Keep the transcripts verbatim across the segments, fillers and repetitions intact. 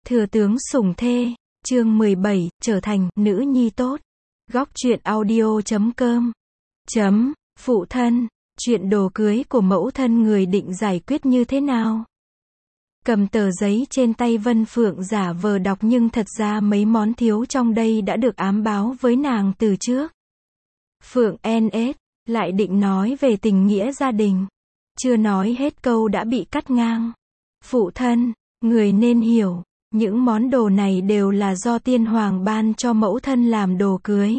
Thừa tướng sủng thê, chương mười bảy, trở thành nữ nhi tốt. Góc truyện audio chấm com. Chấm, phụ thân, chuyện đồ cưới của mẫu thân người định giải quyết như thế nào? Cầm tờ giấy trên tay Vân Phượng giả vờ đọc nhưng thật ra mấy món thiếu trong đây đã được ám báo với nàng từ trước. Phượng en ết, lại định nói về tình nghĩa gia đình. Chưa nói hết câu đã bị cắt ngang. Phụ thân, người nên hiểu, những món đồ này đều là do tiên hoàng ban cho mẫu thân làm đồ cưới.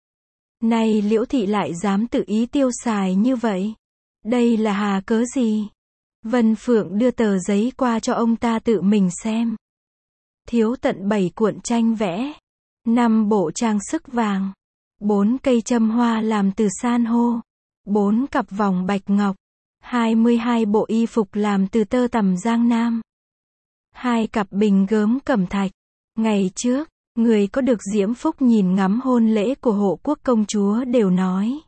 Nay Liễu thị lại dám tự ý tiêu xài như vậy. Đây là hà cớ gì? Vân Phượng đưa tờ giấy qua cho ông ta tự mình xem. Thiếu tận bảy cuộn tranh vẽ, năm bộ trang sức vàng, bốn cây châm hoa làm từ san hô, bốn cặp vòng bạch ngọc, hai mươi hai bộ y phục làm từ tơ tằm Giang Nam, hai cặp bình gớm cẩm thạch. Ngày trước, người có được diễm phúc nhìn ngắm hôn lễ của hộ quốc công chúa đều nói.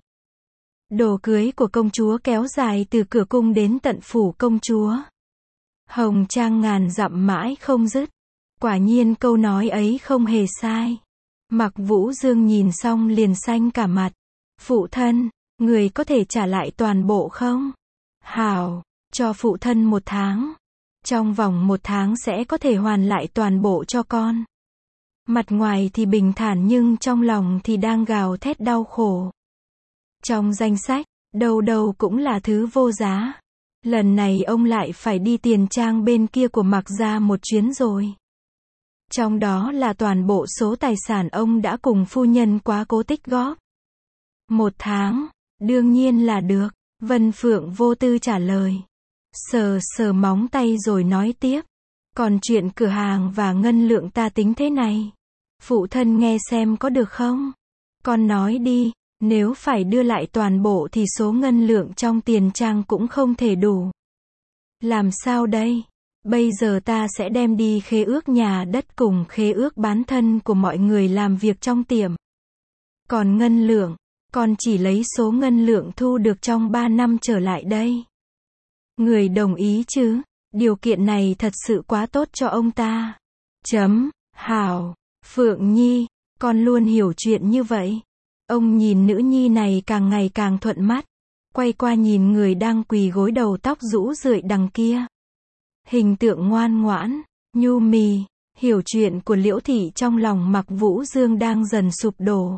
Đồ cưới của công chúa kéo dài từ cửa cung đến tận phủ công chúa. Hồng trang ngàn dặm mãi không dứt. Quả nhiên câu nói ấy không hề sai. Mặc Vũ Dương nhìn xong liền xanh cả mặt. Phụ thân, người có thể trả lại toàn bộ không? Hảo, cho phụ thân một tháng. Trong vòng một tháng sẽ có thể hoàn lại toàn bộ cho con. Mặt ngoài thì bình thản nhưng trong lòng thì đang gào thét đau khổ. Trong danh sách, đâu đâu cũng là thứ vô giá. Lần này ông lại phải đi tiền trang bên kia của Mạc gia một chuyến rồi. Trong đó là toàn bộ số tài sản ông đã cùng phu nhân quá cố tích góp. Một tháng, đương nhiên là được, Vân Phượng vô tư trả lời. Sờ sờ móng tay rồi nói tiếp. Còn chuyện cửa hàng và ngân lượng ta tính thế này. Phụ thân nghe xem có được không? Con nói đi. Nếu phải đưa lại toàn bộ thì số ngân lượng trong tiền trang cũng không thể đủ. Làm sao đây? Bây giờ ta sẽ đem đi khế ước nhà đất cùng khế ước bán thân của mọi người làm việc trong tiệm. Còn ngân lượng, con chỉ lấy số ngân lượng thu được trong ba năm trở lại đây. Người đồng ý chứ? Điều kiện này thật sự quá tốt cho ông ta. Chấm, hảo, Phượng Nhi, con luôn hiểu chuyện như vậy. Ông nhìn nữ nhi này càng ngày càng thuận mắt. Quay qua nhìn người đang quỳ gối đầu tóc rũ rượi đằng kia. Hình tượng ngoan ngoãn, nhu mì, hiểu chuyện của Liễu thị trong lòng Mặc Vũ Dương đang dần sụp đổ.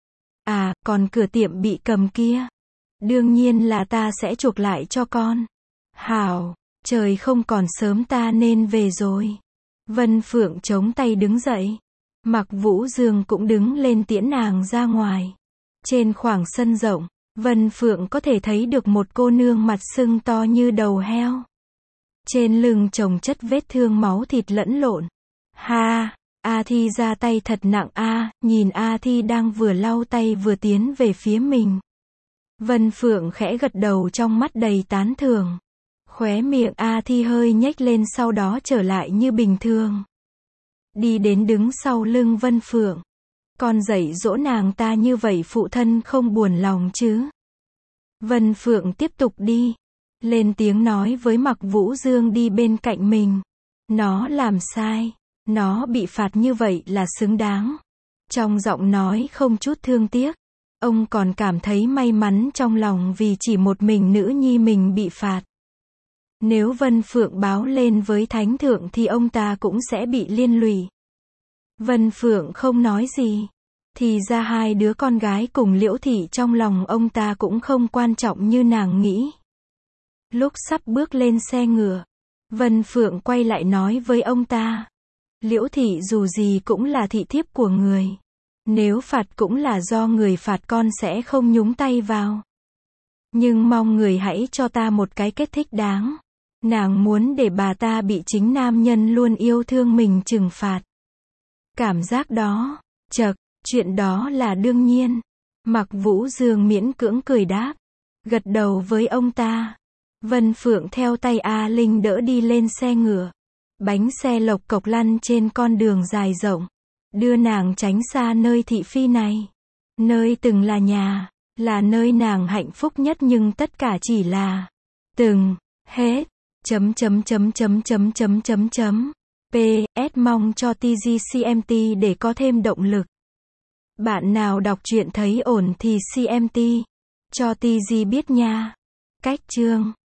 À, còn cửa tiệm bị cầm kia. Đương nhiên là ta sẽ chuộc lại cho con. Hảo, trời không còn sớm ta nên về rồi. Vân Phượng chống tay đứng dậy. Mặc Vũ Dương cũng đứng lên tiễn nàng ra ngoài. Trên khoảng sân rộng, Vân Phượng có thể thấy được một cô nương mặt sưng to như đầu heo. Trên lưng chồng chất vết thương máu thịt lẫn lộn. Ha, A Thi ra tay thật nặng a, nhìn A Thi đang vừa lau tay vừa tiến về phía mình. Vân Phượng khẽ gật đầu trong mắt đầy tán thưởng. Khóe miệng A Thi hơi nhếch lên sau đó trở lại như bình thường. Đi đến đứng sau lưng Vân Phượng. Con dạy dỗ nàng ta như vậy phụ thân không buồn lòng chứ? Vân Phượng tiếp tục đi. Lên tiếng nói với Mặc Vũ Dương đi bên cạnh mình. Nó làm sai. Nó bị phạt như vậy là xứng đáng. Trong giọng nói không chút thương tiếc. Ông còn cảm thấy may mắn trong lòng vì chỉ một mình nữ nhi mình bị phạt. Nếu Vân Phượng báo lên với Thánh Thượng thì ông ta cũng sẽ bị liên lụy. Vân Phượng không nói gì. Thì ra hai đứa con gái cùng Liễu thị trong lòng ông ta cũng không quan trọng như nàng nghĩ. Lúc sắp bước lên xe ngựa, Vân Phượng quay lại nói với ông ta. Liễu thị dù gì cũng là thị thiếp của người. Nếu phạt cũng là do người phạt, con sẽ không nhúng tay vào. Nhưng mong người hãy cho ta một cái kết thích đáng. Nàng muốn để bà ta bị chính nam nhân luôn yêu thương mình trừng phạt. Cảm giác đó, chậc, chuyện đó là đương nhiên. Mặc Vũ Dương miễn cưỡng cười đáp. Gật đầu với ông ta. Vân Phượng theo tay A Linh đỡ đi lên xe ngựa. Bánh xe lộc cộc lăn trên con đường dài rộng. Đưa nàng tránh xa nơi thị phi này. Nơi từng là nhà, là nơi nàng hạnh phúc nhất nhưng tất cả chỉ là từng, hết, chấm chấm chấm chấm chấm chấm chấm chấm. pê ét Mong cho tê giê xê em tê để có thêm động lực. Bạn nào đọc truyện thấy ổn thì xê em tê cho tê giê biết nha. Cách chương